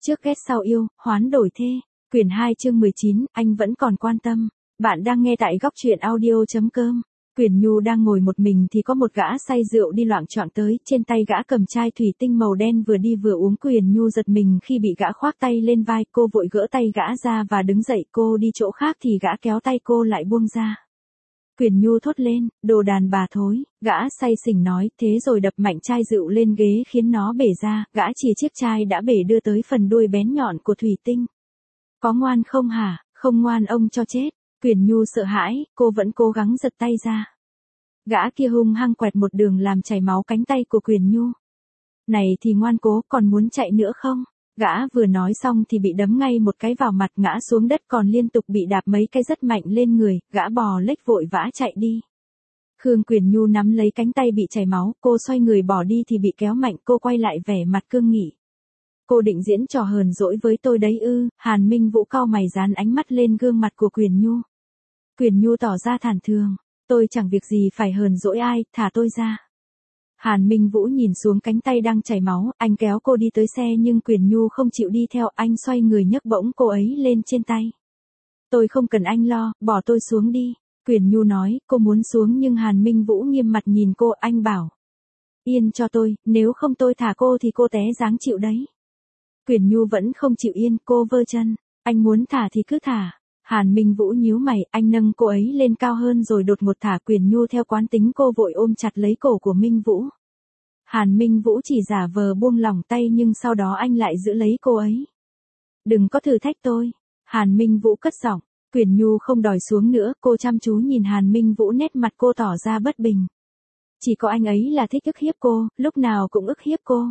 Trước ghét sau yêu, hoán đổi thê. Quyển 2 chương 19, anh vẫn còn quan tâm. Bạn đang nghe tại góc truyện audio.com. Quyền Nhu đang ngồi một mình thì có một gã say rượu đi loạng choạng tới, trên tay gã cầm chai thủy tinh màu đen vừa đi vừa uống. Quyền Nhu giật mình khi bị gã khoác tay lên vai, cô vội gỡ tay gã ra và đứng dậy. Cô đi chỗ khác thì gã kéo tay cô lại buông ra. Quyền Nhu thốt lên, đồ đàn bà thối, gã say xỉn nói, thế rồi đập mạnh chai rượu lên ghế khiến nó bể ra, gã chìa chiếc chai đã bể đưa tới phần đuôi bén nhọn của thủy tinh. Có ngoan không hả? Không ngoan ông cho chết. Quyền Nhu sợ hãi, cô vẫn cố gắng giật tay ra. Gã kia hung hăng quẹt một đường làm chảy máu cánh tay của Quyền Nhu. Này thì ngoan cố, còn muốn chạy nữa không? Gã vừa nói xong thì bị đấm ngay một cái vào mặt, ngã xuống đất còn liên tục bị đạp mấy cái rất mạnh lên người, gã bò lếch vội vã chạy đi. Khương Quyền Nhu nắm lấy cánh tay bị chảy máu, cô xoay người bỏ đi thì bị kéo mạnh, cô quay lại vẻ mặt cương nghị. Cô định diễn trò hờn dỗi với tôi đấy ư? Hàn Minh Vũ cau mày dán ánh mắt lên gương mặt của Quyền Nhu. Quyền Nhu tỏ ra thản thường, tôi chẳng việc gì phải hờn dỗi ai, thả tôi ra. Hàn Minh Vũ nhìn xuống cánh tay đang chảy máu, anh kéo cô đi tới xe nhưng Quyền Nhu không chịu đi theo, anh xoay người nhấc bổng cô ấy lên trên tay. Tôi không cần anh lo, bỏ tôi xuống đi. Quyền Nhu nói, cô muốn xuống nhưng Hàn Minh Vũ nghiêm mặt nhìn cô, anh bảo. Yên cho tôi, nếu không tôi thả cô thì cô té giáng chịu đấy. Quyền Nhu vẫn không chịu yên, cô vơ chân, anh muốn thả thì cứ thả. Hàn Minh Vũ nhíu mày, anh nâng cô ấy lên cao hơn rồi đột ngột thả. Quyền Nhu theo quán tính cô vội ôm chặt lấy cổ của Minh Vũ. Hàn Minh Vũ chỉ giả vờ buông lỏng tay nhưng sau đó anh lại giữ lấy cô ấy. Đừng có thử thách tôi. Hàn Minh Vũ cất giọng. Quyền Nhu không đòi xuống nữa, cô chăm chú nhìn Hàn Minh Vũ, nét mặt cô tỏ ra bất bình. Chỉ có anh ấy là thích ức hiếp cô, lúc nào cũng ức hiếp cô.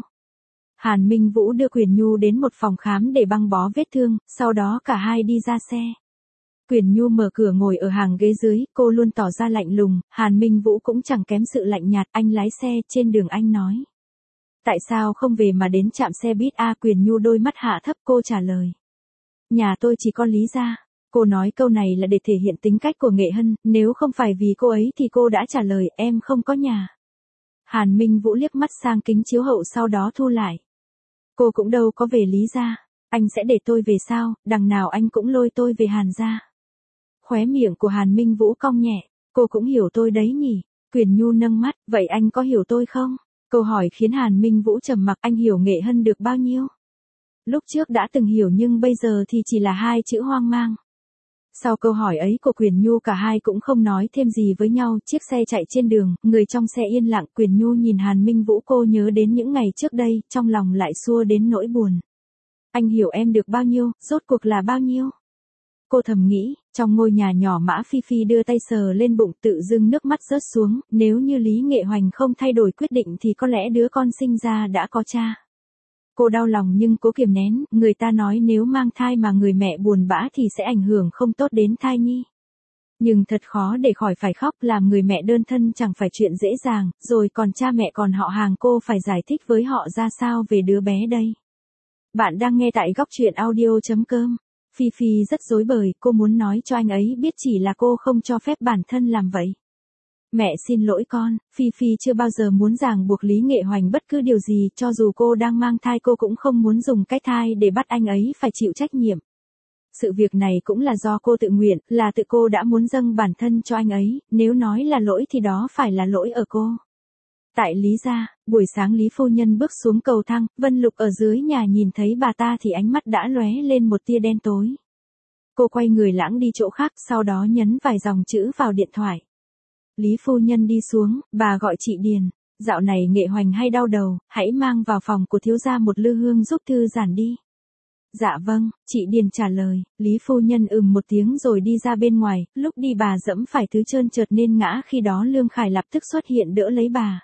Hàn Minh Vũ đưa Quyền Nhu đến một phòng khám để băng bó vết thương, sau đó cả hai đi ra xe. Quyền Nhu mở cửa ngồi ở hàng ghế dưới, cô luôn tỏ ra lạnh lùng, Hàn Minh Vũ cũng chẳng kém sự lạnh nhạt, anh lái xe, trên đường anh nói. Tại sao không về mà đến trạm xe buýt a? Quyền Nhu đôi mắt hạ thấp, cô trả lời. Nhà tôi chỉ có Lý gia. Cô nói câu này là để thể hiện tính cách của Nghệ Hân, nếu không phải vì cô ấy thì cô đã trả lời em không có nhà. Hàn Minh Vũ liếc mắt sang kính chiếu hậu sau đó thu lại. Cô cũng đâu có về Lý gia, anh sẽ để tôi về sao, đằng nào anh cũng lôi tôi về Hàn gia. Khóe miệng của Hàn Minh Vũ cong nhẹ, cô cũng hiểu tôi đấy nhỉ. Quyền Nhu nâng mắt, vậy anh có hiểu tôi không? Câu hỏi khiến Hàn Minh Vũ trầm mặc, anh hiểu Nghệ Hân được bao nhiêu? Lúc trước đã từng hiểu nhưng bây giờ thì chỉ là hai chữ hoang mang. Sau câu hỏi ấy của Quyền Nhu cả hai cũng không nói thêm gì với nhau, chiếc xe chạy trên đường, người trong xe yên lặng. Quyền Nhu nhìn Hàn Minh Vũ, cô nhớ đến những ngày trước đây, trong lòng lại xua đến nỗi buồn. Anh hiểu em được bao nhiêu, rốt cuộc là bao nhiêu? Cô thầm nghĩ, trong ngôi nhà nhỏ Mã Phi Phi đưa tay sờ lên bụng, tự dưng nước mắt rớt xuống, nếu như Lý Nghệ Hoành không thay đổi quyết định thì có lẽ đứa con sinh ra đã có cha. Cô đau lòng nhưng cố kiềm nén, người ta nói nếu mang thai mà người mẹ buồn bã thì sẽ ảnh hưởng không tốt đến thai nhi. Nhưng thật khó để khỏi phải khóc, làm người mẹ đơn thân chẳng phải chuyện dễ dàng, rồi còn cha mẹ còn họ hàng, cô phải giải thích với họ ra sao về đứa bé đây. Bạn đang nghe tại góc truyện audio.com. Phi Phi rất rối bời, cô muốn nói cho anh ấy biết chỉ là cô không cho phép bản thân làm vậy. Mẹ xin lỗi con, Phi Phi chưa bao giờ muốn ràng buộc Lý Nghệ Hoành bất cứ điều gì, cho dù cô đang mang thai cô cũng không muốn dùng cái thai để bắt anh ấy phải chịu trách nhiệm. Sự việc này cũng là do cô tự nguyện, là tự cô đã muốn dâng bản thân cho anh ấy, nếu nói là lỗi thì đó phải là lỗi ở cô. Tại Lý gia, buổi sáng Lý phu nhân bước xuống cầu thang, Vân Lục ở dưới nhà nhìn thấy bà ta thì ánh mắt đã lóe lên một tia đen tối. Cô quay người lãng đi chỗ khác, sau đó nhấn vài dòng chữ vào điện thoại. Lý phu nhân đi xuống, bà gọi chị Điền, dạo này Nghệ Hoành hay đau đầu, hãy mang vào phòng của thiếu gia một lư hương giúp thư giãn đi. Dạ vâng, chị Điền trả lời, Lý phu nhân một tiếng rồi đi ra bên ngoài, lúc đi bà dẫm phải thứ trơn trượt nên ngã, khi đó Lương Khải lập tức xuất hiện đỡ lấy bà.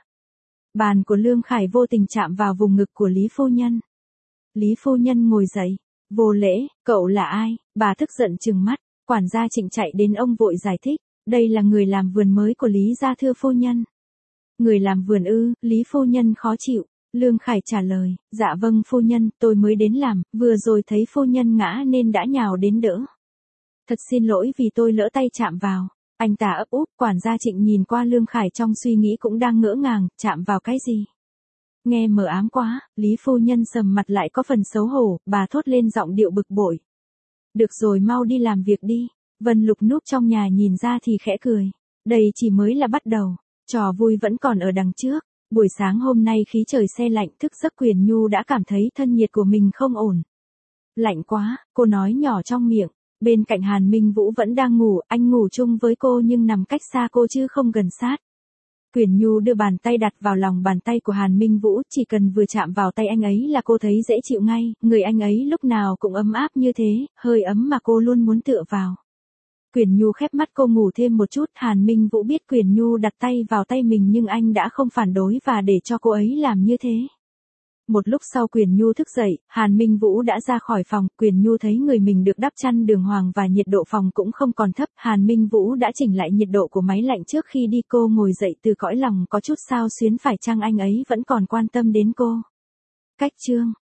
Bàn của Lương Khải vô tình chạm vào vùng ngực của Lý phu nhân. Lý phu nhân ngồi dậy, vô lễ, cậu là ai? Bà tức giận trừng mắt, quản gia Trịnh chạy đến ông vội giải thích, đây là người làm vườn mới của Lý gia thưa phu nhân. Người làm vườn ư? Lý phu nhân khó chịu. Lương Khải trả lời, dạ vâng phu nhân, tôi mới đến làm, vừa rồi thấy phu nhân ngã nên đã nhào đến đỡ. Thật xin lỗi vì tôi lỡ tay chạm vào. Anh ta ấp úp, quản gia Trịnh nhìn qua Lương Khải trong suy nghĩ cũng đang ngỡ ngàng, chạm vào cái gì? Nghe mờ ám quá, Lý phu nhân sầm mặt lại có phần xấu hổ, bà thốt lên giọng điệu bực bội. Được rồi, mau đi làm việc đi. Vân Lục núp trong nhà nhìn ra thì khẽ cười. Đây chỉ mới là bắt đầu, trò vui vẫn còn ở đằng trước. Buổi sáng hôm nay khí trời se lạnh, thức giấc Quyền Nhu đã cảm thấy thân nhiệt của mình không ổn. Lạnh quá, cô nói nhỏ trong miệng. Bên cạnh Hàn Minh Vũ vẫn đang ngủ, anh ngủ chung với cô nhưng nằm cách xa cô chứ không gần sát. Quyền Nhu đưa bàn tay đặt vào lòng bàn tay của Hàn Minh Vũ, chỉ cần vừa chạm vào tay anh ấy là cô thấy dễ chịu ngay, người anh ấy lúc nào cũng ấm áp như thế, hơi ấm mà cô luôn muốn tựa vào. Quyền Nhu khép mắt cô ngủ thêm một chút, Hàn Minh Vũ biết Quyền Nhu đặt tay vào tay mình nhưng anh đã không phản đối và để cho cô ấy làm như thế. Một lúc sau Quyền Nhu thức dậy, Hàn Minh Vũ đã ra khỏi phòng, Quyền Nhu thấy người mình được đắp chăn đường hoàng và nhiệt độ phòng cũng không còn thấp, Hàn Minh Vũ đã chỉnh lại nhiệt độ của máy lạnh trước khi đi, cô ngồi dậy từ cõi lòng có chút xao xuyến, phải chăng anh ấy vẫn còn quan tâm đến cô. Cách chương